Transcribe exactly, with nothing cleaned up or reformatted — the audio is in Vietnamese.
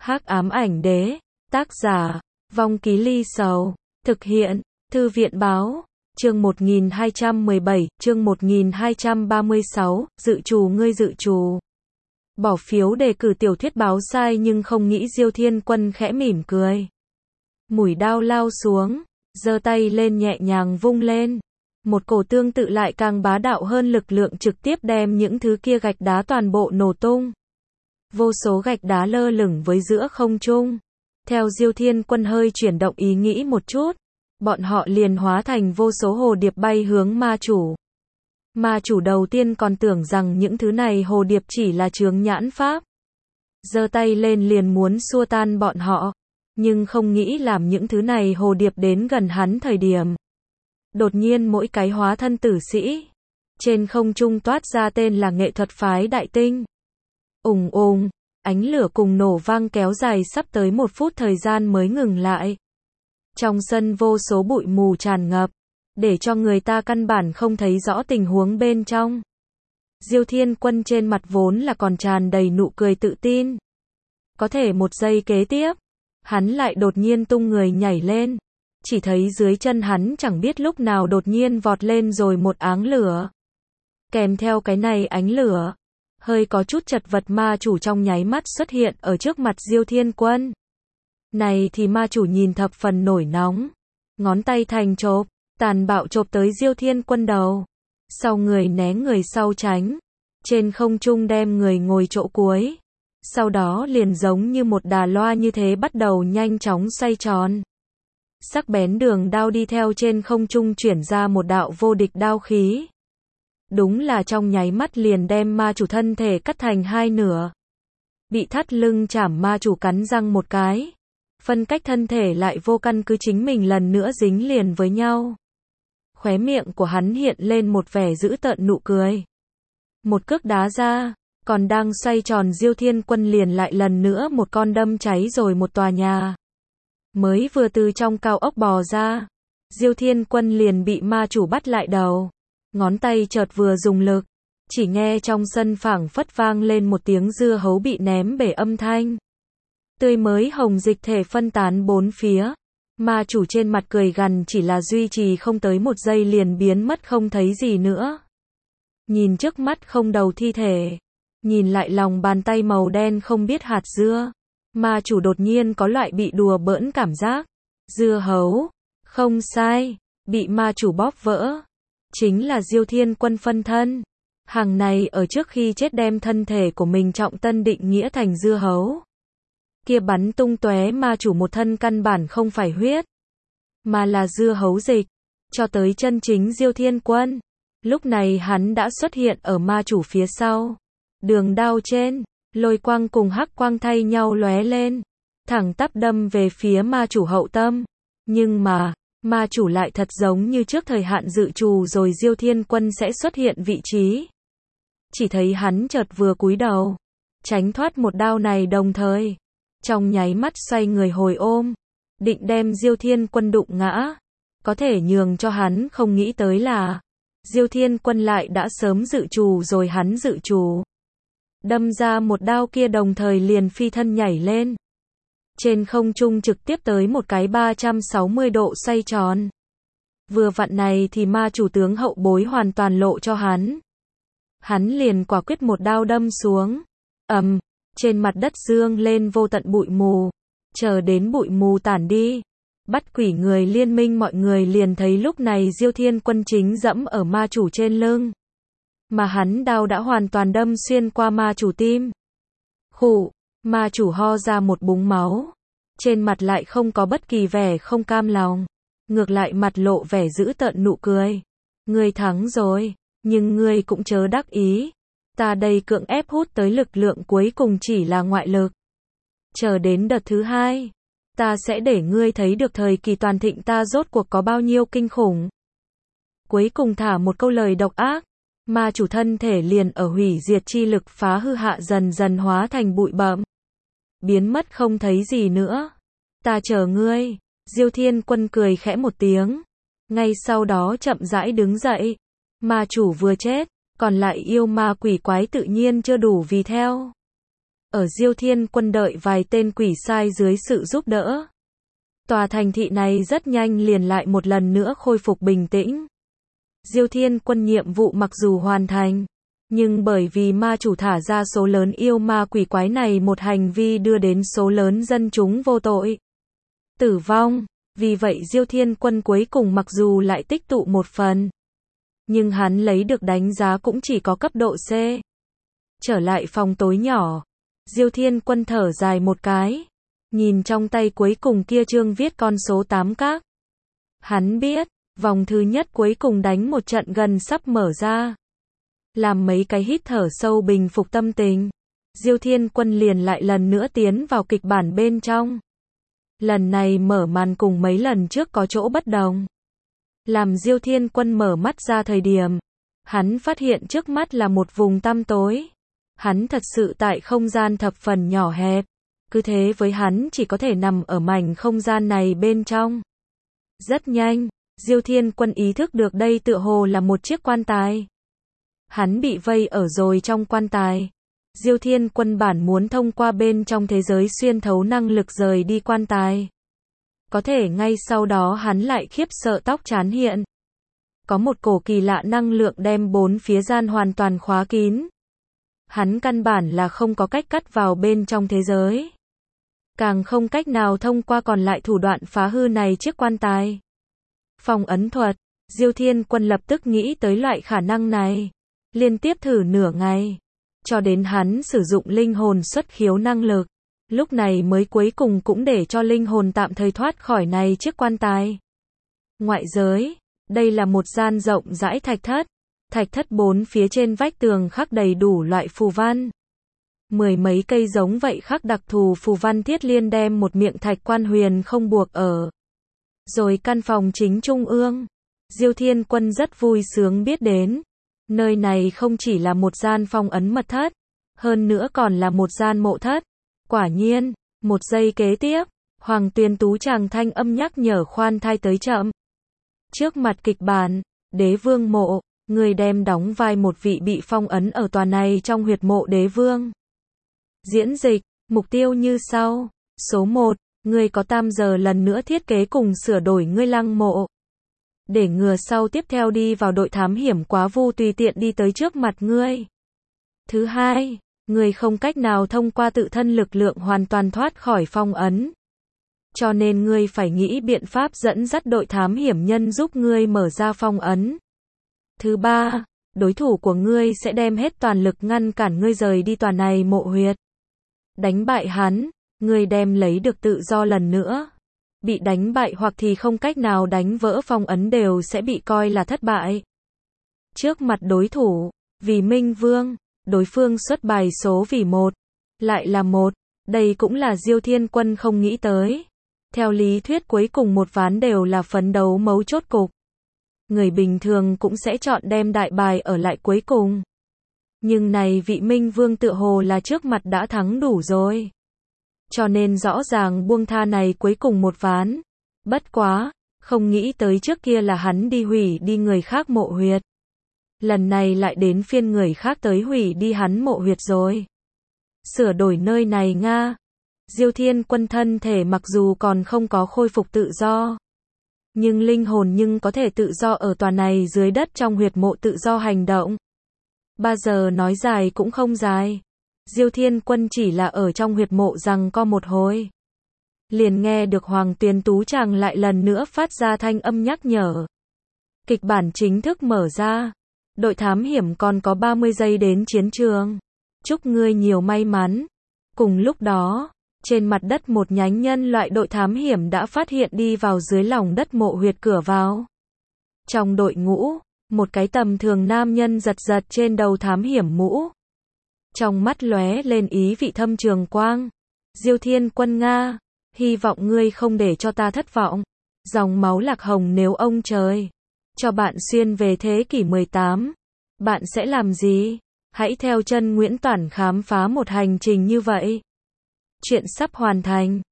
Hắc ám ảnh đế, tác giả, Vong Ký Ly Sầu, thực hiện, Thư viện báo, chương một nghìn hai trăm mười bảy, chương một nghìn hai trăm ba mươi sáu, dự trù ngươi dự trù. Bỏ phiếu đề cử tiểu thuyết báo sai nhưng không nghĩ Diêu Thiên Quân khẽ mỉm cười. Mũi đao lao xuống, giơ tay lên nhẹ nhàng vung lên. Một cổ tương tự lại càng bá đạo hơn lực lượng trực tiếp đem những thứ kia gạch đá toàn bộ nổ tung. Vô số gạch đá lơ lửng với giữa không trung. Theo Diêu Thiên Quân hơi chuyển động ý nghĩ một chút, bọn họ liền hóa thành vô số hồ điệp bay hướng ma chủ. Ma chủ đầu tiên còn tưởng rằng những thứ này hồ điệp chỉ là chướng nhãn pháp. Giơ tay lên liền muốn xua tan bọn họ, nhưng không nghĩ làm những thứ này hồ điệp đến gần hắn thời điểm. Đột nhiên mỗi cái hóa thân tử sĩ. Trên không trung toát ra tên là nghệ thuật phái đại tinh. Ùng ùng, ánh lửa cùng nổ vang kéo dài sắp tới một phút thời gian mới ngừng lại. Trong sân vô số bụi mù tràn ngập, để cho người ta căn bản không thấy rõ tình huống bên trong. Diêu Thiên Quân trên mặt vốn là còn tràn đầy nụ cười tự tin. Có thể một giây kế tiếp, hắn lại đột nhiên tung người nhảy lên. Chỉ thấy dưới chân hắn chẳng biết lúc nào đột nhiên vọt lên rồi một áng lửa. Kèm theo cái này ánh lửa, hơi có chút chật vật ma chủ trong nháy mắt xuất hiện ở trước mặt Diêu Thiên Quân. Này thì ma chủ nhìn thập phần nổi nóng. Ngón tay thành chộp, tàn bạo chộp tới Diêu Thiên Quân đầu. Sau người né người sau tránh. Trên không trung đem người ngồi chỗ cuối. Sau đó liền giống như một đà loa như thế bắt đầu nhanh chóng xoay tròn. Sắc bén đường đao đi theo trên không trung chuyển ra một đạo vô địch đao khí. Đúng là trong nháy mắt liền đem ma chủ thân thể cắt thành hai nửa. Bị thắt lưng chảm ma chủ cắn răng một cái. Phân cách thân thể lại vô căn cứ chính mình lần nữa dính liền với nhau. Khóe miệng của hắn hiện lên một vẻ dữ tợn nụ cười. Một cước đá ra, còn đang xoay tròn Diêu Thiên Quân liền lại lần nữa một con đâm cháy rồi một tòa nhà. Mới vừa từ trong cao ốc bò ra, Diêu Thiên Quân liền bị ma chủ bắt lại đầu. Ngón tay chợt vừa dùng lực, chỉ nghe trong sân phảng phất vang lên một tiếng dưa hấu bị ném bể âm thanh. Tươi mới hồng dịch thể phân tán bốn phía. Ma chủ trên mặt cười gằn chỉ là duy trì không tới một giây liền biến mất không thấy gì nữa. Nhìn trước mắt không đầu thi thể, nhìn lại lòng bàn tay màu đen không biết hạt dưa. Ma chủ đột nhiên có loại bị đùa bỡn cảm giác. Dưa hấu, không sai, bị ma chủ bóp vỡ. Chính là Diêu Thiên Quân phân thân. Hàng này ở trước khi chết đem thân thể của mình trọng tân định nghĩa thành dưa hấu. Kia bắn tung tóe ma chủ một thân căn bản không phải huyết, mà là dưa hấu dịch. Cho tới chân chính Diêu Thiên Quân. Lúc này hắn đã xuất hiện ở ma chủ phía sau. Đường đao trên, lôi quang cùng hắc quang thay nhau lóe lên. Thẳng tắp đâm về phía ma chủ hậu tâm. Nhưng mà, ma chủ lại thật giống như trước thời hạn dự trù rồi Diêu Thiên Quân sẽ xuất hiện vị trí. Chỉ thấy hắn chợt vừa cúi đầu, tránh thoát một đao này đồng thời. Trong nháy mắt xoay người hồi ôm, định đem Diêu Thiên Quân đụng ngã. Có thể nhường cho hắn không nghĩ tới là, Diêu Thiên Quân lại đã sớm dự trù rồi hắn dự trù. Đâm ra một đao kia đồng thời liền phi thân nhảy lên. Trên không trung trực tiếp tới một cái ba trăm sáu mươi độ xoay tròn. Vừa vặn này thì ma chủ tướng hậu bối hoàn toàn lộ cho hắn. Hắn liền quả quyết một đao đâm xuống. Ầm, trên mặt đất dương lên vô tận bụi mù. Chờ đến bụi mù tản đi, bắt quỷ người liên minh mọi người liền thấy lúc này Diêu Thiên Quân chính dẫm ở ma chủ trên lưng. Mà hắn đao đã hoàn toàn đâm xuyên qua ma chủ tim. Khụ, ma chủ ho ra một búng máu. Trên mặt lại không có bất kỳ vẻ không cam lòng. Ngược lại mặt lộ vẻ dữ tợn nụ cười. Ngươi thắng rồi, nhưng ngươi cũng chớ đắc ý. Ta đây cưỡng ép hút tới lực lượng cuối cùng chỉ là ngoại lực. Chờ đến đợt thứ hai, ta sẽ để ngươi thấy được thời kỳ toàn thịnh ta rốt cuộc có bao nhiêu kinh khủng. Cuối cùng thả một câu lời độc ác. Ma chủ thân thể liền ở hủy diệt chi lực phá hư hạ dần dần hóa thành bụi bặm. Biến mất không thấy gì nữa. Ta chờ ngươi. Diêu Thiên Quân cười khẽ một tiếng. Ngay sau đó chậm rãi đứng dậy. Ma chủ vừa chết, còn lại yêu ma quỷ quái tự nhiên chưa đủ vì theo. ở Diêu Thiên Quân đợi vài tên quỷ sai dưới sự giúp đỡ. Tòa thành thị này rất nhanh liền lại một lần nữa khôi phục bình tĩnh. Diêu Thiên Quân nhiệm vụ mặc dù hoàn thành, nhưng bởi vì ma chủ thả ra số lớn yêu ma quỷ quái này, một hành vi đưa đến số lớn dân chúng vô tội tử vong. Vì vậy Diêu Thiên Quân cuối cùng mặc dù lại tích tụ một phần, nhưng hắn lấy được đánh giá cũng chỉ có cấp độ C. Trở lại phòng tối nhỏ, Diêu Thiên Quân thở dài một cái, nhìn trong tay cuối cùng kia chương viết con số tám các. Hắn biết, vòng thứ nhất cuối cùng đánh một trận gần sắp mở ra. Làm mấy cái hít thở sâu bình phục tâm tình, Diêu Thiên Quân liền lại lần nữa tiến vào kịch bản bên trong. Lần này mở màn cùng mấy lần trước có chỗ bất đồng. Làm Diêu Thiên Quân mở mắt ra thời điểm, hắn phát hiện trước mắt là một vùng tăm tối. Hắn thật sự tại không gian thập phần nhỏ hẹp, cứ thế với hắn chỉ có thể nằm ở mảnh không gian này bên trong. Rất nhanh, Diêu Thiên Quân ý thức được đây tựa hồ là một chiếc quan tài. Hắn bị vây ở rồi trong quan tài. Diêu Thiên Quân bản muốn thông qua bên trong thế giới xuyên thấu năng lực rời đi quan tài. Có thể ngay sau đó hắn lại khiếp sợ tóc chán hiện. Có một cổ kỳ lạ năng lượng đem bốn phía gian hoàn toàn khóa kín. Hắn căn bản là không có cách cắt vào bên trong thế giới. Càng không cách nào thông qua còn lại thủ đoạn phá hư này chiếc quan tài. Phong ấn thuật, Diêu Thiên Quân lập tức nghĩ tới loại khả năng này. Liên tiếp thử nửa ngày, cho đến hắn sử dụng linh hồn xuất khiếu năng lực. Lúc này mới cuối cùng cũng để cho linh hồn tạm thời thoát khỏi này chiếc quan tài. Ngoại giới, đây là một gian rộng rãi thạch thất. Thạch thất bốn phía trên vách tường khắc đầy đủ loại phù văn. Mười mấy cây giống vậy khắc đặc thù phù văn thiết liên đem một miệng thạch quan huyền không buộc ở. Rồi căn phòng chính trung ương. Diêu Thiên Quân rất vui sướng biết đến. Nơi này không chỉ là một gian phong ấn mật thất, hơn nữa còn là một gian mộ thất. Quả nhiên, một giây kế tiếp, Hoàng Tuyền Tú chàng thanh âm nhắc nhở khoan thai tới chậm. Trước mặt kịch bản, Đế Vương mộ, người đem đóng vai một vị bị phong ấn ở tòa này trong huyệt mộ đế vương. Diễn dịch, mục tiêu như sau. Số một, người có tam giờ lần nữa thiết kế cùng sửa đổi ngươi lăng mộ. Để ngừa sau tiếp theo đi vào đội thám hiểm quá vu tùy tiện đi tới trước mặt ngươi. Thứ hai, ngươi không cách nào thông qua tự thân lực lượng hoàn toàn thoát khỏi phong ấn. Cho nên ngươi phải nghĩ biện pháp dẫn dắt đội thám hiểm nhân giúp ngươi mở ra phong ấn. Thứ ba, đối thủ của ngươi sẽ đem hết toàn lực ngăn cản ngươi rời đi tòa này mộ huyệt. Đánh bại hắn, ngươi đem lấy được tự do lần nữa. Bị đánh bại hoặc thì không cách nào đánh vỡ phong ấn đều sẽ bị coi là thất bại. Trước mặt đối thủ, vì Minh Vương, đối phương xuất bài số vì một, lại là một, đây cũng là Diêu Thiên Quân không nghĩ tới. Theo lý thuyết cuối cùng một ván đều là phấn đấu mấu chốt cục. Người bình thường cũng sẽ chọn đem đại bài ở lại cuối cùng. Nhưng này vị Minh Vương tựa hồ là trước mặt đã thắng đủ rồi. Cho nên rõ ràng buông tha này cuối cùng một ván. Bất quá, không nghĩ tới trước kia là hắn đi hủy đi người khác mộ huyệt. Lần này lại đến phiên người khác tới hủy đi hắn mộ huyệt rồi. Sửa đổi nơi này nga. Diêu Thiên Quân thân thể mặc dù còn không có khôi phục tự do. Nhưng linh hồn nhưng có thể tự do ở tòa này dưới đất trong huyệt mộ tự do hành động. Ba giờ nói dài cũng không dài. Diêu Thiên Quân chỉ là ở trong huyệt mộ rằng co một hồi. Liền nghe được Hoàng Tuyền Tú chàng lại lần nữa phát ra thanh âm nhắc nhở. Kịch bản chính thức mở ra. Đội thám hiểm còn có ba mươi giây đến chiến trường. Chúc ngươi nhiều may mắn. Cùng lúc đó, trên mặt đất một nhánh nhân loại đội thám hiểm đã phát hiện đi vào dưới lòng đất mộ huyệt cửa vào. Trong đội ngũ, một cái tầm thường nam nhân giật giật trên đầu thám hiểm mũ. Trong mắt lóe lên ý vị thâm trường quang. Diêu Thiên Quân nga, hy vọng ngươi không để cho ta thất vọng. Dòng máu lạc hồng nếu ông trời cho bạn xuyên về thế kỷ mười tám, bạn sẽ làm gì? Hãy theo chân Nguyễn Toản khám phá một hành trình như vậy. Chuyện sắp hoàn thành.